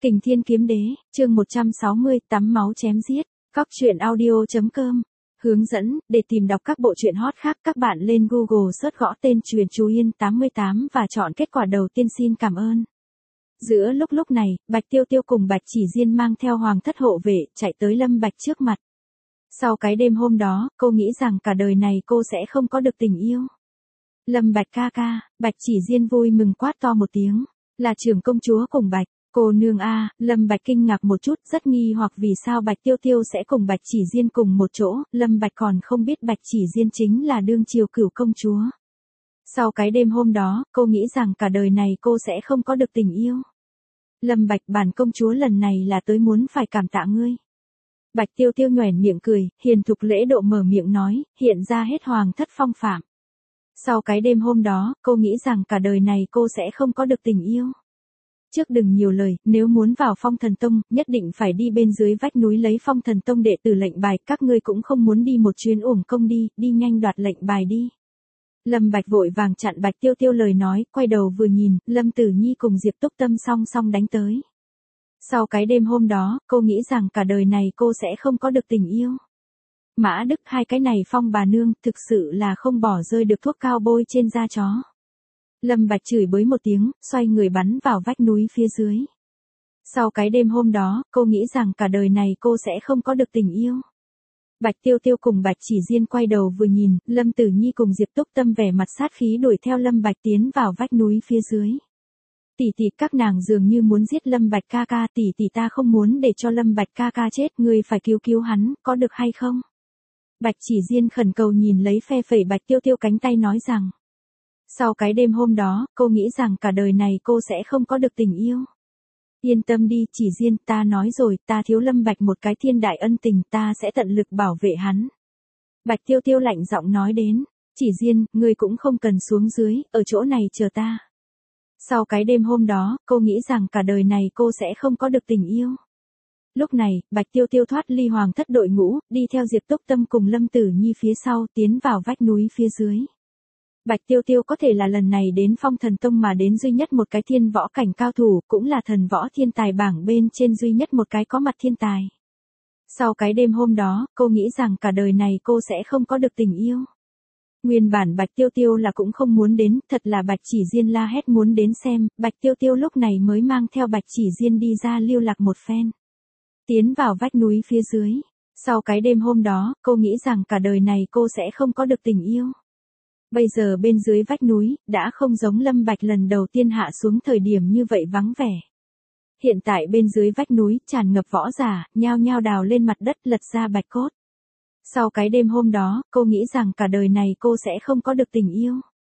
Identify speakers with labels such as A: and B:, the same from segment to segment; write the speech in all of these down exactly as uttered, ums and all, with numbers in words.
A: Kình Thiên Kiếm Đế, chương một trăm sáu mươi, tắm máu chém giết, Cóc Truyện Audio chấm com. Hướng dẫn, để tìm đọc các bộ truyện hot khác các bạn lên Google search gõ tên Truyện Chú Yên tám mươi tám và chọn kết quả đầu tiên xin cảm ơn. Giữa lúc lúc này, Bạch Tiêu Tiêu cùng Bạch Chỉ Diên mang theo hoàng thất hộ vệ, chạy tới Lâm Bạch trước mặt. Sau cái đêm hôm đó, cô nghĩ rằng cả đời này cô sẽ không có được tình yêu. Lâm Bạch ca ca, Bạch Chỉ Diên vui mừng quát to một tiếng, là trưởng công chúa cùng Bạch. Cô nương a, Lâm Bạch kinh ngạc một chút, rất nghi hoặc vì sao Bạch Tiêu Tiêu sẽ cùng Bạch Chỉ Diên cùng một chỗ, Lâm Bạch còn không biết Bạch Chỉ Diên chính là đương triều cửu công chúa. Sau cái đêm hôm đó, cô nghĩ rằng cả đời này cô sẽ không có được tình yêu. Lâm Bạch, bản công chúa lần này là tới muốn phải cảm tạ ngươi. Bạch Tiêu Tiêu nhoẻn miệng cười, hiền thục lễ độ mở miệng nói, hiện ra hết hoàng thất phong phạm. Sau cái đêm hôm đó, cô nghĩ rằng cả đời này cô sẽ không có được tình yêu. Trước đừng nhiều lời, nếu muốn vào Phong Thần Tông, nhất định phải đi bên dưới vách núi lấy Phong Thần Tông đệ tử lệnh bài, các ngươi cũng không muốn đi một chuyến uổng công đi, đi nhanh đoạt lệnh bài đi. Lâm Bạch vội vàng chặn Bạch Tiêu Tiêu lời nói, quay đầu vừa nhìn, Lâm Tử Nhi cùng Diệp Túc Tâm song song đánh tới. Sau cái đêm hôm đó, cô nghĩ rằng cả đời này cô sẽ không có được tình yêu. Mã Đức, hai cái này Phong bà nương, thực sự là không bỏ rơi được thuốc cao bôi trên da chó. Lâm Bạch chửi bới một tiếng, xoay người bắn vào vách núi phía dưới. Sau cái đêm hôm đó, cô nghĩ rằng cả đời này cô sẽ không có được tình yêu. Bạch Tiêu Tiêu cùng Bạch Chỉ Diên quay đầu vừa nhìn, Lâm Tử Nhi cùng Diệp Túc Tâm vẻ mặt sát khí đuổi theo Lâm Bạch tiến vào vách núi phía dưới. Tỷ tỷ, các nàng dường như muốn giết Lâm Bạch ca ca, tỷ tỷ ta không muốn để cho Lâm Bạch ca ca chết, ngươi phải cứu cứu hắn, có được hay không? Bạch Chỉ Diên khẩn cầu nhìn lấy phe phẩy Bạch Tiêu Tiêu cánh tay nói rằng. Sau cái đêm hôm đó, cô nghĩ rằng cả đời này cô sẽ không có được tình yêu. Yên tâm đi, Chỉ Diên, ta nói rồi, ta thiếu Lâm Bạch một cái thiên đại ân tình, ta sẽ tận lực bảo vệ hắn. Bạch Tiêu Tiêu lạnh giọng nói đến, Chỉ Diên, ngươi cũng không cần xuống dưới, ở chỗ này chờ ta. Sau cái đêm hôm đó, cô nghĩ rằng cả đời này cô sẽ không có được tình yêu. Lúc này, Bạch Tiêu Tiêu thoát ly hoàng thất đội ngũ, đi theo Diệp Túc Tâm cùng Lâm Tử Nhi phía sau, tiến vào vách núi phía dưới. Bạch Tiêu Tiêu có thể là lần này đến Phong Thần Tông mà đến duy nhất một cái thiên võ cảnh cao thủ, cũng là thần võ thiên tài bảng bên trên duy nhất một cái có mặt thiên tài. Sau cái đêm hôm đó, cô nghĩ rằng cả đời này cô sẽ không có được tình yêu. Nguyên bản Bạch Tiêu Tiêu là cũng không muốn đến, thật là Bạch Chỉ Diên la hét muốn đến xem, Bạch Tiêu Tiêu lúc này mới mang theo Bạch Chỉ Diên đi ra lưu lạc một phen. Tiến vào vách núi phía dưới. Sau cái đêm hôm đó, cô nghĩ rằng cả đời này cô sẽ không có được tình yêu. Bây giờ bên dưới vách núi, đã không giống Lâm Bạch lần đầu tiên hạ xuống thời điểm như vậy vắng vẻ. Hiện tại bên dưới vách núi, tràn ngập võ giả, nhao nhao đào lên mặt đất lật ra bạch cốt. Sau cái đêm hôm đó, cô nghĩ rằng cả đời này cô sẽ không có được tình yêu.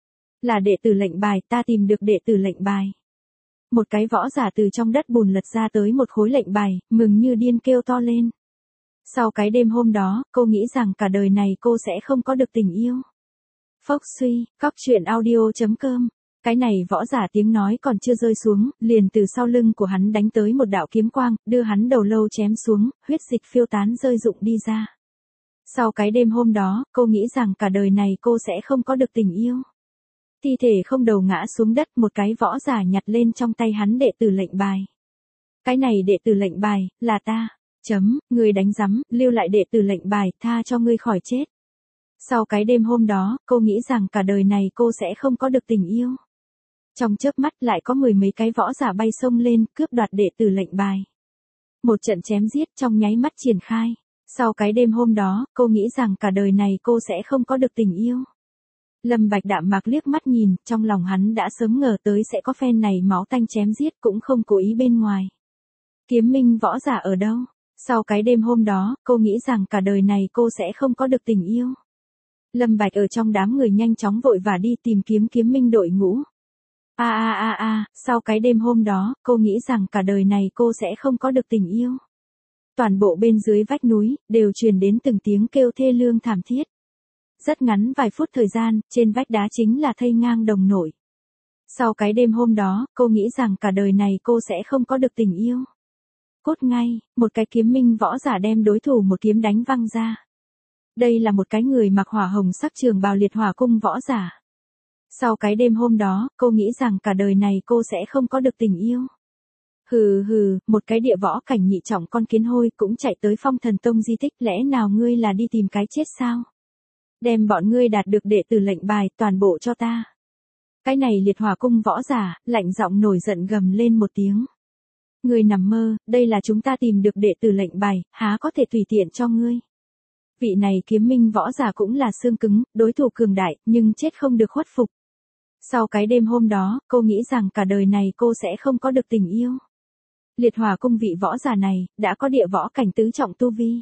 A: Là đệ tử lệnh bài, ta tìm được đệ tử lệnh bài. Một cái võ giả từ trong đất bùn lật ra tới một khối lệnh bài, mừng như điên kêu to lên. Sau cái đêm hôm đó, cô nghĩ rằng cả đời này cô sẽ không có được tình yêu. Phốc suy, Cóc Truyện Audio chấm com. Cái này võ giả tiếng nói còn chưa rơi xuống, liền từ sau lưng của hắn đánh tới một đạo kiếm quang, đưa hắn đầu lâu chém xuống, huyết dịch phiêu tán rơi rụng đi ra. Sau cái đêm hôm đó, cô nghĩ rằng cả đời này cô sẽ không có được tình yêu. Thi thể không đầu ngã xuống đất, một cái võ giả nhặt lên trong tay hắn đệ tử lệnh bài. Cái này đệ tử lệnh bài, là ta. Chấm, người đánh rắm, lưu lại đệ tử lệnh bài, tha cho ngươi khỏi chết. Sau cái đêm hôm đó, cô nghĩ rằng cả đời này cô sẽ không có được tình yêu. Trong chớp mắt lại có mười mấy cái võ giả bay sông lên, cướp đoạt đệ tử lệnh bài. Một trận chém giết trong nháy mắt triển khai. Sau cái đêm hôm đó, cô nghĩ rằng cả đời này cô sẽ không có được tình yêu. Lâm Bạch đạm mạc liếc mắt nhìn, trong lòng hắn đã sớm ngờ tới sẽ có phen này máu tanh chém giết, cũng không cố ý bên ngoài. Kiếm Minh võ giả ở đâu? Sau cái đêm hôm đó, cô nghĩ rằng cả đời này cô sẽ không có được tình yêu. Lâm Bạch ở trong đám người nhanh chóng vội vã đi tìm kiếm Kiếm Minh đội ngũ. A a a a, sau cái đêm hôm đó, cô nghĩ rằng cả đời này cô sẽ không có được tình yêu. Toàn bộ bên dưới vách núi, đều truyền đến từng tiếng kêu thê lương thảm thiết. Rất ngắn vài phút thời gian, trên vách đá chính là thây ngang đồng nổi. Sau cái đêm hôm đó, cô nghĩ rằng cả đời này cô sẽ không có được tình yêu. Cốt ngay, một cái kiếm minh võ giả đem đối thủ một kiếm đánh văng ra. Đây là một cái người mặc hỏa hồng sắc trường bào liệt hỏa cung võ giả. Sau cái đêm hôm đó, cô nghĩ rằng cả đời này cô sẽ không có được tình yêu. Hừ hừ, một cái địa võ cảnh nhị trọng con kiến hôi cũng chạy tới Phong Thần Tông di tích, lẽ nào ngươi là đi tìm cái chết sao? Đem bọn ngươi đạt được đệ tử lệnh bài toàn bộ cho ta. Cái này Liệt Hỏa Cung võ giả, lạnh giọng nổi giận gầm lên một tiếng. Ngươi nằm mơ, đây là chúng ta tìm được đệ tử lệnh bài, há có thể tùy tiện cho ngươi. Vị này kiếm minh võ giả cũng là xương cứng, đối thủ cường đại, nhưng chết không được khuất phục. Sau cái đêm hôm đó, cô nghĩ rằng cả đời này cô sẽ không có được tình yêu. Liệt Hỏa Cung vị võ giả này, đã có địa võ cảnh tứ trọng tu vi.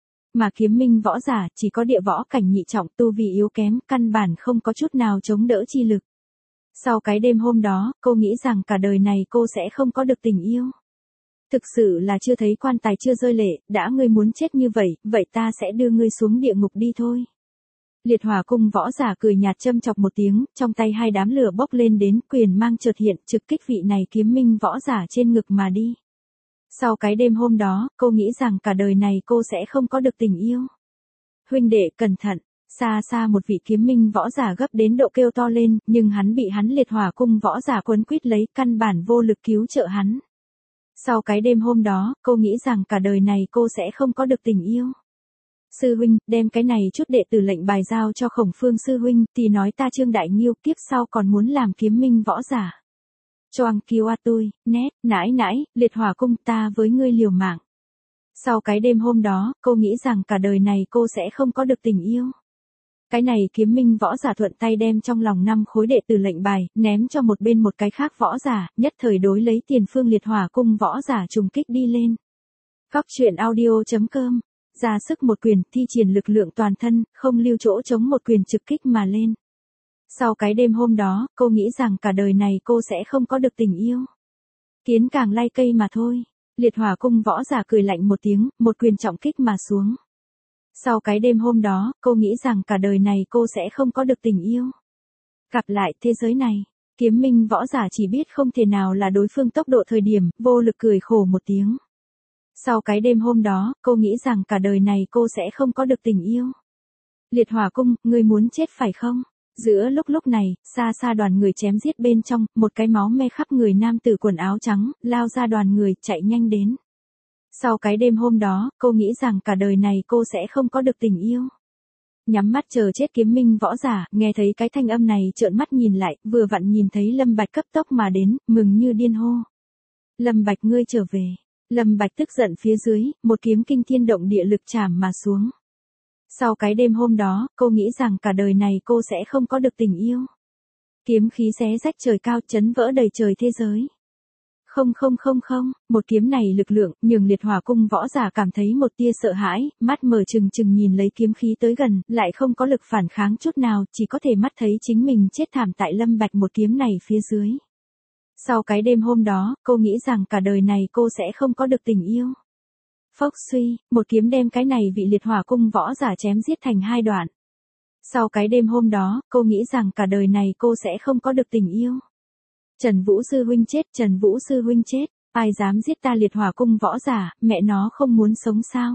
A: Mà kiếm minh võ giả chỉ có địa võ cảnh nhị trọng tu vi yếu kém, căn bản không có chút nào chống đỡ chi lực. Sau cái đêm hôm đó, cô nghĩ rằng cả đời này cô sẽ không có được tình yêu. Thực sự là chưa thấy quan tài chưa rơi lệ, đã ngươi muốn chết như vậy, vậy ta sẽ đưa ngươi xuống địa ngục đi thôi. Liệt Hỏa Cung võ giả cười nhạt châm chọc một tiếng, trong tay hai đám lửa bốc lên đến, quyền mang chợt hiện, trực kích vị này kiếm minh võ giả trên ngực mà đi. Sau cái đêm hôm đó, cô nghĩ rằng cả đời này cô sẽ không có được tình yêu. Huynh đệ cẩn thận, xa xa một vị kiếm minh võ giả gấp đến độ kêu to lên, nhưng hắn bị hắn Liệt Hỏa Cung võ giả quấn quýt lấy, căn bản vô lực cứu trợ hắn. Sau cái đêm hôm đó, cô nghĩ rằng cả đời này cô sẽ không có được tình yêu. Sư huynh, đem cái này chút đệ tử lệnh bài giao cho Khổng Phương sư huynh, thì nói ta Trương Đại Nghiêu kiếp sau còn muốn làm kiếm minh võ giả. Choang kiêu a tôi, nét, nãi nãi, Liệt Hỏa Cung ta với ngươi liều mạng. Sau cái đêm hôm đó, cô nghĩ rằng cả đời này cô sẽ không có được tình yêu. Cái này kiếm minh võ giả thuận tay đem trong lòng năm khối đệ tử lệnh bài, ném cho một bên một cái khác võ giả, nhất thời đối lấy tiền phương Liệt Hỏa Cung võ giả trùng kích đi lên. Góc truyện audio chấm com, ra sức một quyền, thi triển lực lượng toàn thân, không lưu chỗ chống một quyền trực kích mà lên. Sau cái đêm hôm đó, cô nghĩ rằng cả đời này cô sẽ không có được tình yêu. Kiến càng lay cây mà thôi. Liệt Hỏa Cung võ giả cười lạnh một tiếng, một quyền trọng kích mà xuống. Sau cái đêm hôm đó, cô nghĩ rằng cả đời này cô sẽ không có được tình yêu. Gặp lại thế giới này, kiếm minh võ giả chỉ biết không thể nào là đối phương tốc độ thời điểm, vô lực cười khổ một tiếng. Sau cái đêm hôm đó, cô nghĩ rằng cả đời này cô sẽ không có được tình yêu. Liệt Hỏa Cung, ngươi muốn chết phải không? Giữa lúc lúc này, xa xa đoàn người chém giết bên trong, một cái máu me khắp người nam tử quần áo trắng, lao ra đoàn người, chạy nhanh đến. Sau cái đêm hôm đó, cô nghĩ rằng cả đời này cô sẽ không có được tình yêu. Nhắm mắt chờ chết kiếm minh võ giả, nghe thấy cái thanh âm này trợn mắt nhìn lại, vừa vặn nhìn thấy Lâm Bạch cấp tốc mà đến, mừng như điên hô. Lâm Bạch ngươi trở về. Lâm Bạch tức giận phía dưới, một kiếm kinh thiên động địa lực chảm mà xuống. Sau cái đêm hôm đó, cô nghĩ rằng cả đời này cô sẽ không có được tình yêu. Kiếm khí xé rách trời cao, chấn vỡ đầy trời thế giới. Không không không không, một kiếm này lực lượng, nhường Liệt Hỏa Cung võ giả cảm thấy một tia sợ hãi, mắt mở trừng trừng nhìn lấy kiếm khí tới gần, lại không có lực phản kháng chút nào, chỉ có thể mắt thấy chính mình chết thảm tại Lâm Bạch một kiếm này phía dưới. Sau cái đêm hôm đó, cô nghĩ rằng cả đời này cô sẽ không có được tình yêu. Phốc suy, một kiếm đem cái này vị Liệt Hỏa Cung võ giả chém giết thành hai đoạn. Sau cái đêm hôm đó, cô nghĩ rằng cả đời này cô sẽ không có được tình yêu. Trần Vũ sư huynh chết, Trần Vũ sư huynh chết, ai dám giết ta Liệt Hỏa Cung võ giả, mẹ nó không muốn sống sao?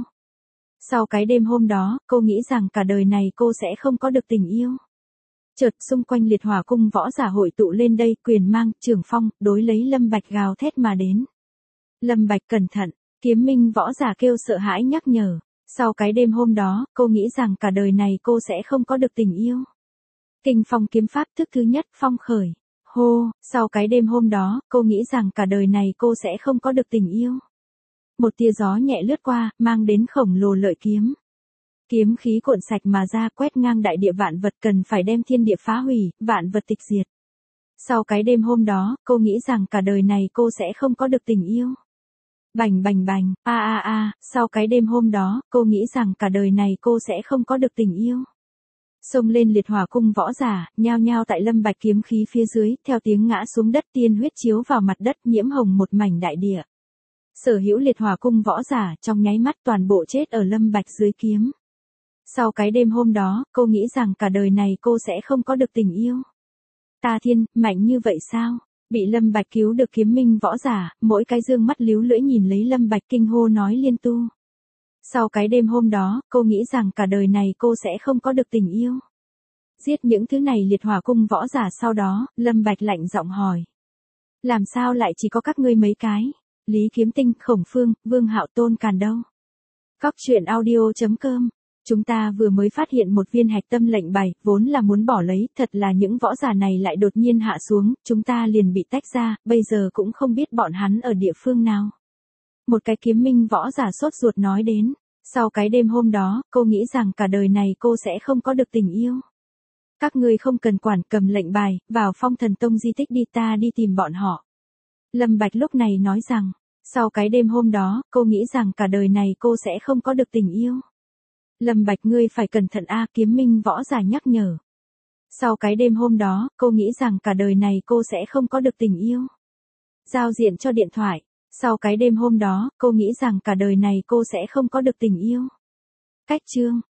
A: Sau cái đêm hôm đó, cô nghĩ rằng cả đời này cô sẽ không có được tình yêu. Chợt xung quanh Liệt Hỏa Cung võ giả hội tụ lên đây, quyền mang, trường phong, đối lấy Lâm Bạch gào thét mà đến. Lâm Bạch cẩn thận, kiếm minh võ giả kêu sợ hãi nhắc nhở. Sau cái đêm hôm đó, cô nghĩ rằng cả đời này cô sẽ không có được tình yêu. Kinh phong kiếm pháp thức thứ nhất, phong khởi. Hô, sau cái đêm hôm đó, cô nghĩ rằng cả đời này cô sẽ không có được tình yêu. Một tia gió nhẹ lướt qua, mang đến khổng lồ lợi kiếm. Kiếm khí cuộn sạch mà ra, quét ngang đại địa, vạn vật cần phải đem thiên địa phá hủy, vạn vật tịch diệt. Sau cái đêm hôm đó, cô nghĩ rằng cả đời này cô sẽ không có được tình yêu. Bành bành bành, a a a, sau cái đêm hôm đó, cô nghĩ rằng cả đời này cô sẽ không có được tình yêu. Xông lên Liệt Hỏa Cung võ giả, nhao nhao tại Lâm Bạch kiếm khí phía dưới, theo tiếng ngã xuống đất, tiên huyết chiếu vào mặt đất, nhiễm hồng một mảnh đại địa. Sở hữu Liệt Hỏa Cung võ giả, trong nháy mắt toàn bộ chết ở Lâm Bạch dưới kiếm. Sau cái đêm hôm đó, cô nghĩ rằng cả đời này cô sẽ không có được tình yêu. Ta thiên, mạnh như vậy sao? Bị Lâm Bạch cứu được kiếm minh võ giả, mỗi cái dương mắt líu lưỡi nhìn lấy Lâm Bạch kinh hô nói liên tu. Sau cái đêm hôm đó, cô nghĩ rằng cả đời này cô sẽ không có được tình yêu. Giết những thứ này Liệt Hỏa Cung võ giả sau đó, Lâm Bạch lạnh giọng hỏi. Làm sao lại chỉ có các ngươi mấy cái? Lý Kiếm Tinh, Khổng Phương, Vương Hạo Tôn Càn đâu? Cóc truyện audio.com. Chúng ta vừa mới phát hiện một viên hạch tâm lệnh bài, vốn là muốn bỏ lấy, thật là những võ giả này lại đột nhiên hạ xuống, chúng ta liền bị tách ra, bây giờ cũng không biết bọn hắn ở địa phương nào. Một cái kiếm minh võ giả sốt ruột nói đến, sau cái đêm hôm đó, cô nghĩ rằng cả đời này cô sẽ không có được tình yêu. Các ngươi không cần quản, cầm lệnh bài, vào Phong Thần Tông di tích đi, ta đi tìm bọn họ. Lâm Bạch lúc này nói rằng, sau cái đêm hôm đó, cô nghĩ rằng cả đời này cô sẽ không có được tình yêu. Lâm Bạch ngươi phải cẩn thận a, kiếm minh võ giả nhắc nhở. Sau cái đêm hôm đó, cô nghĩ rằng cả đời này cô sẽ không có được tình yêu. Giao diện cho điện thoại. Sau cái đêm hôm đó, cô nghĩ rằng cả đời này cô sẽ không có được tình yêu. Cách chương.